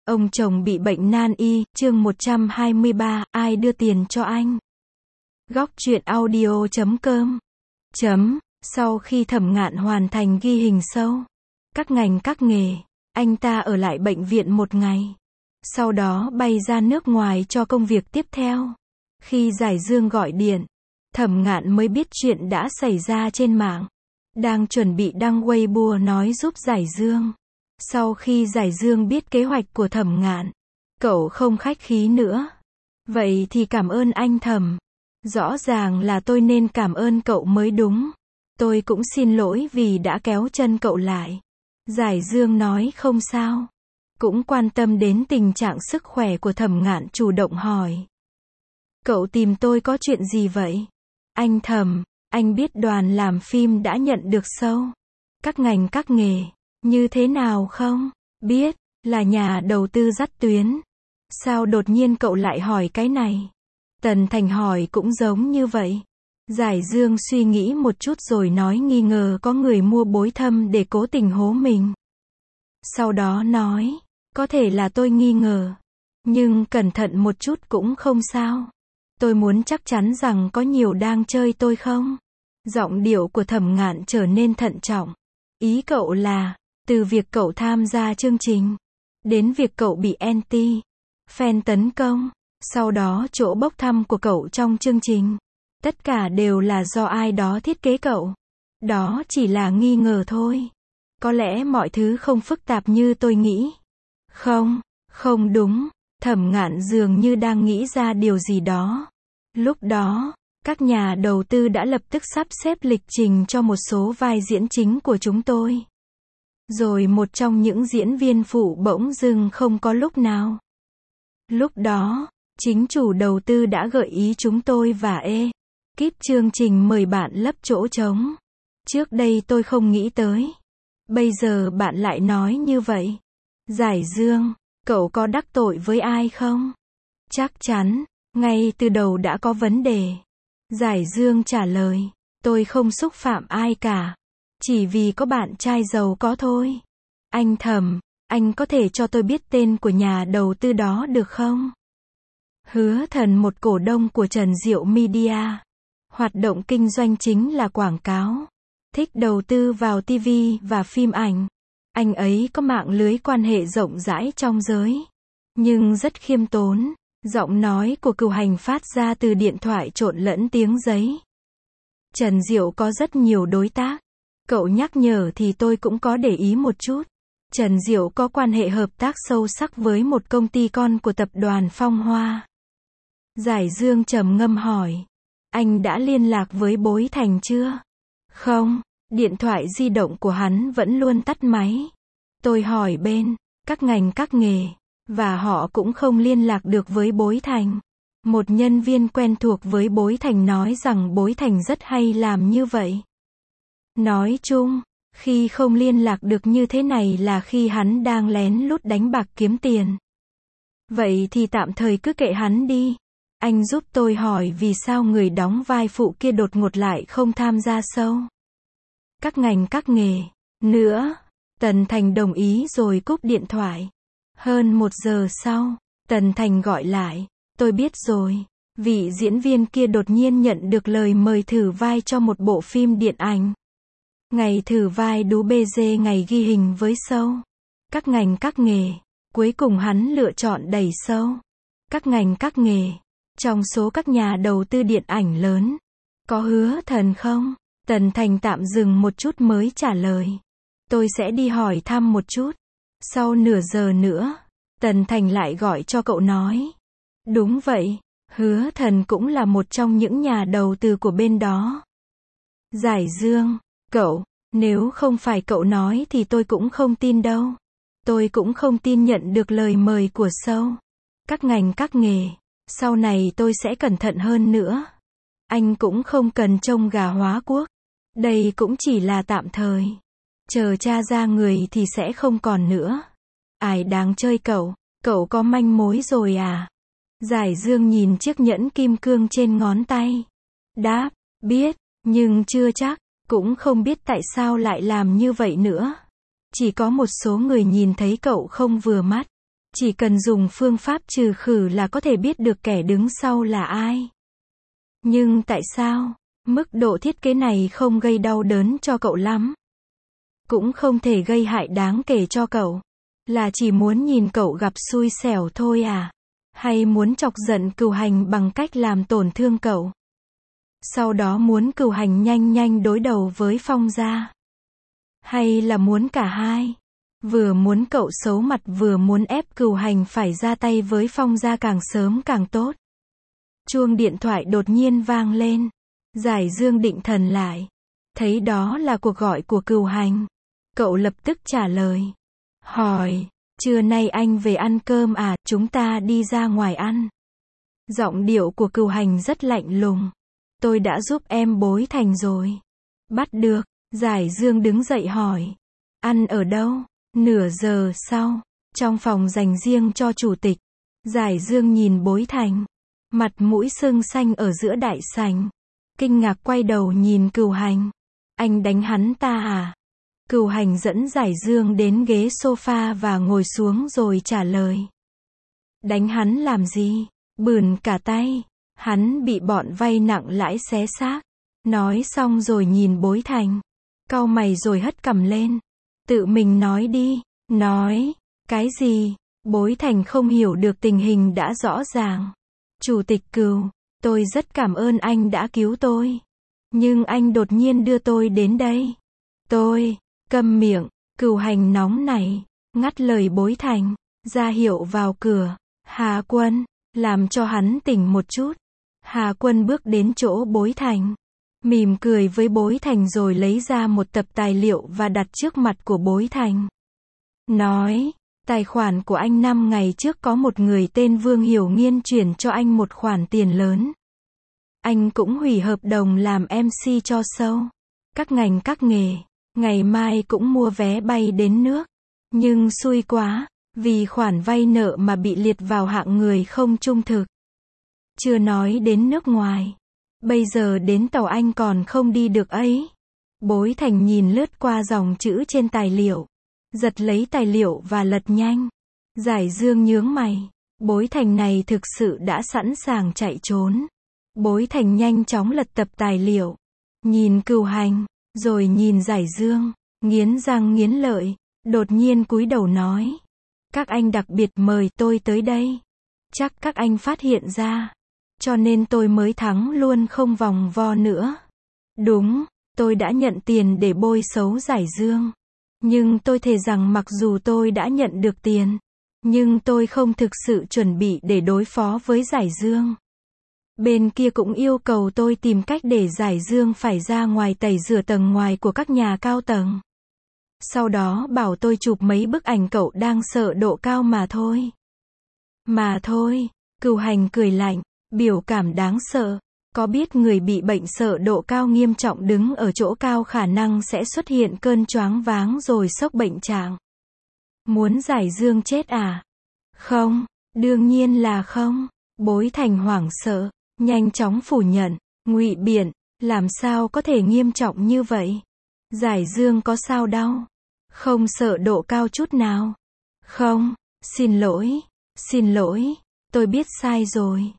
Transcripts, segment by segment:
Ông chồng bị bệnh nan y, chương 123, ai đưa tiền cho anh? Góc truyện audio.com. Sau khi Thẩm Ngạn hoàn thành ghi hình sâu, các ngành các nghề, anh ta ở lại bệnh viện một ngày. Sau đó bay ra nước ngoài cho công việc tiếp theo. Khi Giải Dương gọi điện, Thẩm Ngạn mới biết chuyện đã xảy ra trên mạng. Đang chuẩn bị đăng Weibo nói giúp Giải Dương. Sau khi Giải Dương biết kế hoạch của Thẩm Ngạn, cậu không khách khí nữa. Vậy thì cảm ơn anh Thẩm. Rõ ràng là tôi nên cảm ơn cậu mới đúng. Tôi cũng xin lỗi vì đã kéo chân cậu lại. Giải Dương nói không sao. Cũng quan tâm đến tình trạng sức khỏe của Thẩm Ngạn, chủ động hỏi. Cậu tìm tôi có chuyện gì vậy? Anh Thẩm, anh biết đoàn làm phim đã nhận được sâu các ngành các nghề như thế nào không? Biết, là nhà đầu tư dắt tuyến. Sao đột nhiên cậu lại hỏi cái này? Tần Thành hỏi cũng giống như vậy. Giải Dương suy nghĩ một chút rồi nói nghi ngờ có người mua bối thâm để cố tình hố mình. Sau đó nói, có thể là tôi nghi ngờ, nhưng cẩn thận một chút cũng không sao. Tôi muốn chắc chắn rằng có nhiều đang chơi tôi không? Giọng điệu của Thẩm Ngạn trở nên thận trọng. Ý cậu là, từ việc cậu tham gia chương trình, đến việc cậu bị fan tấn công, sau đó chỗ bốc thăm của cậu trong chương trình, tất cả đều là do ai đó thiết kế cậu. Đó chỉ là nghi ngờ thôi. Có lẽ mọi thứ không phức tạp như tôi nghĩ. Không đúng. Thẩm Ngạn dường như đang nghĩ ra điều gì đó. Lúc đó, các nhà đầu tư đã lập tức sắp xếp lịch trình cho một số vai diễn chính của chúng tôi. Rồi một trong những diễn viên phụ bỗng dưng không có lúc nào. Lúc đó, chính chủ đầu tư đã gợi ý chúng tôi và kíp chương trình mời bạn lấp chỗ trống. Trước đây tôi không nghĩ tới. Bây giờ bạn lại nói như vậy. Giải Dương, cậu có đắc tội với ai không? Chắc chắn, ngay từ đầu đã có vấn đề. Giải Dương trả lời, tôi không xúc phạm ai cả. Chỉ vì có bạn trai giàu có thôi. Anh Thẩm, anh có thể cho tôi biết tên của nhà đầu tư đó được không? Hứa Thần, một cổ đông của Trần Diệu Media. Hoạt động kinh doanh chính là quảng cáo. Thích đầu tư vào TV và phim ảnh. Anh ấy có mạng lưới quan hệ rộng rãi trong giới. Nhưng rất khiêm tốn. Giọng nói của Cửu Hành phát ra từ điện thoại trộn lẫn tiếng giấy. Trần Diệu có rất nhiều đối tác. Cậu nhắc nhở thì tôi cũng có để ý một chút. Trần Diệu có quan hệ hợp tác sâu sắc với một công ty con của tập đoàn Phong Hoa. Giải Dương trầm ngâm hỏi. Anh đã liên lạc với Bối Thành chưa? Không, điện thoại di động của hắn vẫn luôn tắt máy. Tôi hỏi bên các ngành các nghề, và họ cũng không liên lạc được với Bối Thành. Một nhân viên quen thuộc với Bối Thành nói rằng Bối Thành rất hay làm như vậy. Nói chung, khi không liên lạc được như thế này là khi hắn đang lén lút đánh bạc kiếm tiền. Vậy thì tạm thời cứ kệ hắn đi. Anh giúp tôi hỏi vì sao người đóng vai phụ kia đột ngột lại không tham gia show các ngành các nghề nữa. Tần Thành đồng ý rồi cúp điện thoại. Hơn 1 giờ sau, Tần Thành gọi lại. Tôi biết rồi. Vị diễn viên kia đột nhiên nhận được lời mời thử vai cho một bộ phim điện ảnh. Ngày thử vai đú bê dê, ngày ghi hình với show các ngành các nghề. Cuối cùng hắn lựa chọn đẩy show các ngành các nghề. Trong số các nhà đầu tư điện ảnh lớn, có Hứa Thần không? Tần Thành tạm dừng một chút mới trả lời. Tôi sẽ đi hỏi thăm một chút. Sau nửa giờ nữa, Tần Thành lại gọi cho cậu nói. Đúng vậy, Hứa Thần cũng là một trong những nhà đầu tư của bên đó. Giải Dương, cậu, nếu không phải cậu nói thì tôi cũng không tin đâu. Tôi cũng không tin nhận được lời mời của show các ngành các nghề. Sau này tôi sẽ cẩn thận hơn nữa. Anh cũng không cần trông gà hóa quốc. Đây cũng chỉ là tạm thời. Chờ tra ra người thì sẽ không còn nữa. Ai đáng chơi cậu? Cậu có manh mối rồi à? Giải Dương nhìn chiếc nhẫn kim cương trên ngón tay. Đáp, biết, nhưng chưa chắc. Cũng không biết tại sao lại làm như vậy nữa. Chỉ có một số người nhìn thấy cậu không vừa mắt. Chỉ cần dùng phương pháp trừ khử là có thể biết được kẻ đứng sau là ai. Nhưng tại sao, mức độ thiết kế này không gây đau đớn cho cậu lắm? Cũng không thể gây hại đáng kể cho cậu. Là chỉ muốn nhìn cậu gặp xui xẻo thôi à? Hay muốn chọc giận Cửu Hành bằng cách làm tổn thương cậu? Sau đó muốn Cửu Hành nhanh nhanh đối đầu với Phong gia? Hay là muốn cả hai? Vừa muốn cậu xấu mặt vừa muốn ép Cửu Hành phải ra tay với Phong gia càng sớm càng tốt. Chuông điện thoại đột nhiên vang lên. Giải Dương định thần lại. Thấy đó là cuộc gọi của Cửu Hành. Cậu lập tức trả lời. Hỏi, trưa nay anh về ăn cơm à, chúng ta đi ra ngoài ăn. Giọng điệu của Cửu Hành rất lạnh lùng. Tôi đã giúp em Bối Thành rồi. Bắt được, Giải Dương đứng dậy hỏi. Ăn ở đâu? Nửa giờ sau, trong phòng dành riêng cho chủ tịch. Giải Dương nhìn Bối Thành. Mặt mũi sưng xanh ở giữa đại sảnh. Kinh ngạc quay đầu nhìn Cửu Hành. Anh đánh hắn ta à? Cửu Hành dẫn Giải Dương đến ghế sofa và ngồi xuống rồi trả lời. Đánh hắn làm gì? Bườn cả tay. Hắn bị bọn vay nặng lãi xé xác. Nói xong rồi nhìn Bối Thành. Cau mày rồi hất cằm lên. Tự mình nói đi. Nói. Cái gì? Bối Thành không hiểu được tình hình đã rõ ràng. Chủ tịch Cửu, tôi rất cảm ơn anh đã cứu tôi. Nhưng anh đột nhiên đưa tôi đến đây. Tôi, câm miệng, Cửu Hành nóng này, ngắt lời Bối Thành, ra hiệu vào cửa. Hà Quân, làm cho hắn tỉnh một chút. Hà Quân bước đến chỗ Bối Thành, mỉm cười với Bối Thành rồi lấy ra một tập tài liệu và đặt trước mặt của Bối Thành. Nói, tài khoản của anh 5 ngày trước có một người tên Vương Hiểu Nghiên chuyển cho anh một khoản tiền lớn. Anh cũng hủy hợp đồng làm MC cho show. Các ngành các nghề. Ngày mai cũng mua vé bay đến nước. Nhưng xui quá, vì khoản vay nợ mà bị liệt vào hạng người không trung thực. Chưa nói đến nước ngoài. Bây giờ đến tàu anh còn không đi được ấy. Bối Thành nhìn lướt qua dòng chữ trên tài liệu. Giật lấy tài liệu và lật nhanh. Giải Dương nhướng mày. Bối Thành này thực sự đã sẵn sàng chạy trốn. Bối Thành nhanh chóng lật tập tài liệu. Nhìn Cửu Hành, rồi nhìn Giải Dương, nghiến răng nghiến lợi, đột nhiên cúi đầu nói. Các anh đặc biệt mời tôi tới đây. Chắc các anh phát hiện ra. Cho nên tôi mới thắng luôn không vòng vo nữa. Đúng, tôi đã nhận tiền để bôi xấu Giải Dương. Nhưng tôi thề rằng mặc dù tôi đã nhận được tiền, nhưng tôi không thực sự chuẩn bị để đối phó với Giải Dương. Bên kia cũng yêu cầu tôi tìm cách để Giải Dương phải ra ngoài tẩy rửa tầng ngoài của các nhà cao tầng. Sau đó bảo tôi chụp mấy bức ảnh cậu đang sợ độ cao mà thôi. Mà thôi, Cửu Hành cười lạnh, biểu cảm đáng sợ. Có biết người bị bệnh sợ độ cao nghiêm trọng đứng ở chỗ cao khả năng sẽ xuất hiện cơn choáng váng rồi sốc bệnh trạng. Muốn Giải Dương chết à? Không, đương nhiên là không. Bối Thành hoảng sợ, nhanh chóng phủ nhận, ngụy biện, làm sao có thể nghiêm trọng như vậy? Giải Dương có sao đâu? Không sợ độ cao chút nào. Không, xin lỗi, tôi biết sai rồi.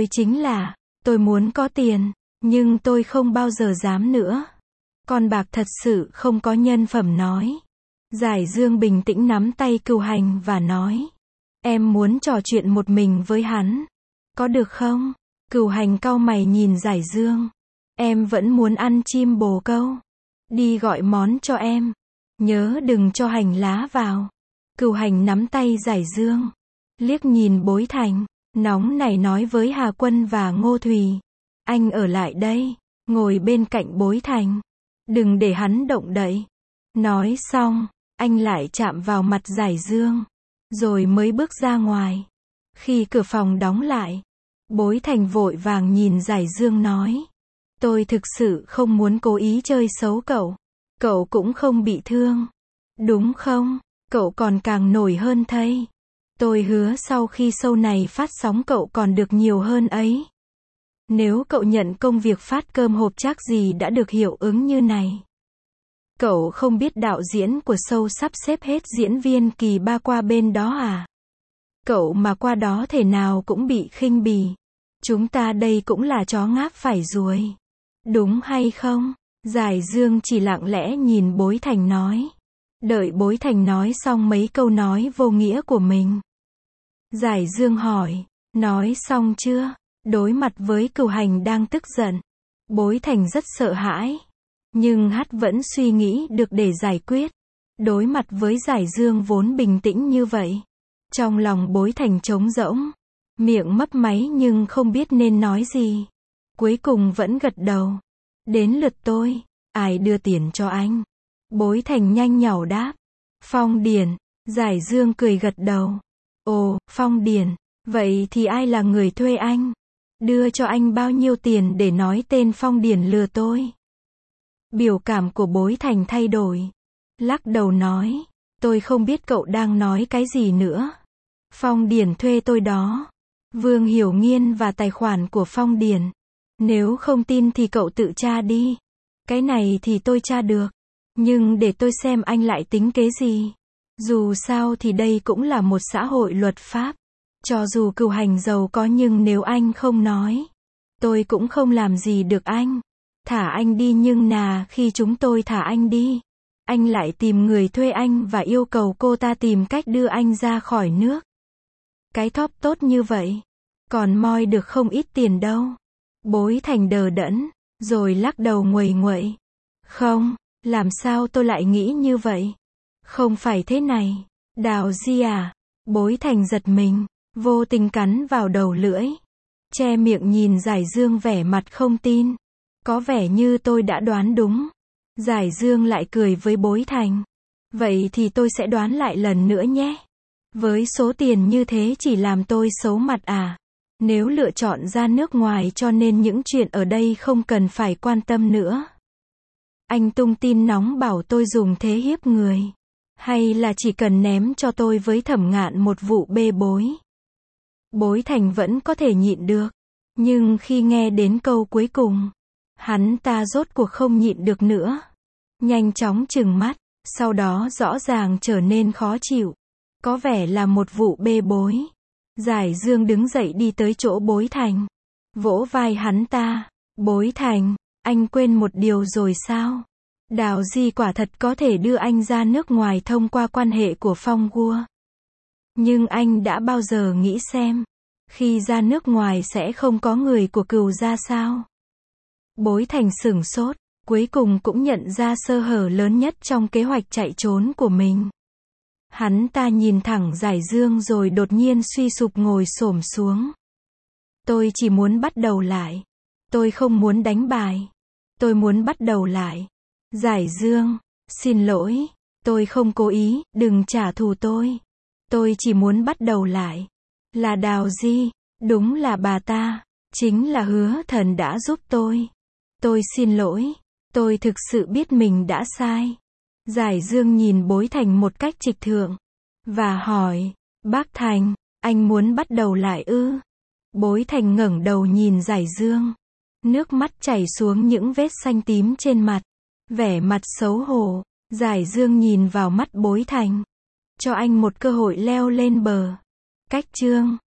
Tôi muốn có tiền, nhưng tôi không bao giờ dám nữa. Con bạc thật sự không có nhân phẩm nói. Giải Dương bình tĩnh nắm tay Cửu Hành và nói. Em muốn trò chuyện một mình với hắn. Có được không? Cửu Hành cau mày nhìn Giải Dương. Em vẫn muốn ăn chim bồ câu. Đi gọi món cho em. Nhớ đừng cho hành lá vào. Cửu Hành nắm tay Giải Dương. Liếc nhìn Bối Thành. Nóng này nói với Hà Quân và Ngô Thùy. Anh ở lại đây. Ngồi bên cạnh Bối Thành. Đừng để hắn động đậy. Nói xong, anh lại chạm vào mặt Giải Dương. Rồi mới bước ra ngoài. Khi cửa phòng đóng lại, Bối Thành vội vàng nhìn Giải Dương nói. Tôi thực sự không muốn cố ý chơi xấu cậu. Cậu cũng không bị thương. Đúng không? Cậu còn càng nổi hơn thây. Tôi hứa sau khi show này phát sóng cậu còn được nhiều hơn ấy. Nếu cậu nhận công việc phát cơm hộp chắc gì đã được hiệu ứng như này. Cậu không biết đạo diễn của show sắp xếp hết diễn viên kỳ 3 qua bên đó à? Cậu mà qua đó thể nào cũng bị khinh bỉ. Chúng ta đây cũng là chó ngáp phải ruồi. Đúng hay không? Giải Dương chỉ lặng lẽ nhìn Bối Thành nói. Đợi Bối Thành nói xong mấy câu nói vô nghĩa của mình. Giải Dương hỏi, nói xong chưa? Đối mặt với Cửu Hành đang tức giận, Bối Thành rất sợ hãi. Nhưng hắn vẫn suy nghĩ được để giải quyết. Đối mặt với Giải Dương vốn bình tĩnh như vậy, trong lòng Bối Thành trống rỗng, miệng mấp máy nhưng không biết nên nói gì. Cuối cùng vẫn gật đầu. Đến lượt tôi, ai đưa tiền cho anh? Bối Thành nhanh nhảu đáp. Phong Điền. Giải Dương cười gật đầu. Ồ, Phong Điền, vậy thì ai là người thuê anh? Đưa cho anh bao nhiêu tiền để nói tên Phong Điền lừa tôi? Biểu cảm của Bối Thành thay đổi. Lắc đầu nói, tôi không biết cậu đang nói cái gì nữa. Phong Điền thuê tôi đó. Vương Hiểu Nghiên và tài khoản của Phong Điền. Nếu không tin thì cậu tự tra đi. Cái này thì tôi tra được. Nhưng để tôi xem anh lại tính kế gì. Dù sao thì đây cũng là một xã hội luật pháp. Cho dù Cửu Hành giàu có nhưng nếu anh không nói, tôi cũng không làm gì được anh. Thả anh đi nhưng khi chúng tôi thả anh đi, anh lại tìm người thuê anh và yêu cầu cô ta tìm cách đưa anh ra khỏi nước. Cái thóp tốt như vậy, còn moi được không ít tiền đâu. Bối Thành đờ đẫn, rồi lắc đầu nguầy nguậy. Không, làm sao tôi lại nghĩ như vậy? Không phải thế này. Đào Di à? Bối Thành giật mình, vô tình cắn vào đầu lưỡi. Che miệng nhìn Giải Dương vẻ mặt không tin. Có vẻ như tôi đã đoán đúng. Giải Dương lại cười với Bối Thành. Vậy thì tôi sẽ đoán lại lần nữa nhé. Với số tiền như thế chỉ làm tôi xấu mặt à? Nếu lựa chọn ra nước ngoài cho nên những chuyện ở đây không cần phải quan tâm nữa. Anh tung tin nóng bảo tôi dùng thế hiếp người. Hay là chỉ cần ném cho tôi với Thẩm Ngạn một vụ bê bối? Bối Thành vẫn có thể nhịn được. Nhưng khi nghe đến câu cuối cùng, hắn ta rốt cuộc không nhịn được nữa. Nhanh chóng trừng mắt, sau đó rõ ràng trở nên khó chịu. Có vẻ là một vụ bê bối. Giải Dương đứng dậy đi tới chỗ Bối Thành. Vỗ vai hắn ta. Bối Thành, anh quên một điều rồi sao? Đào Di quả thật có thể đưa anh ra nước ngoài thông qua quan hệ của Phong Gua. Nhưng anh đã bao giờ nghĩ xem, khi ra nước ngoài sẽ không có người của Cửu gia sao? Bối Thành sửng sốt, cuối cùng cũng nhận ra sơ hở lớn nhất trong kế hoạch chạy trốn của mình. Hắn ta nhìn thẳng Giải Dương rồi đột nhiên suy sụp ngồi xổm xuống. Tôi chỉ muốn bắt đầu lại. Tôi không muốn đánh bài. Tôi muốn bắt đầu lại. Giải Dương, xin lỗi. Tôi không cố ý, đừng trả thù tôi. Tôi chỉ muốn bắt đầu lại. Là Đào Di, đúng là bà ta. Chính là Hứa Thần đã giúp tôi. Tôi xin lỗi. Tôi thực sự biết mình đã sai. Giải Dương nhìn Bối Thành một cách trịch thượng. Và hỏi, bác Thành, anh muốn bắt đầu lại ư? Bối Thành ngẩng đầu nhìn Giải Dương. Nước mắt chảy xuống những vết xanh tím trên mặt. Vẻ mặt xấu hổ. Giải Dương nhìn vào mắt Bối Thành. Cho anh một cơ hội leo lên bờ. Cách chương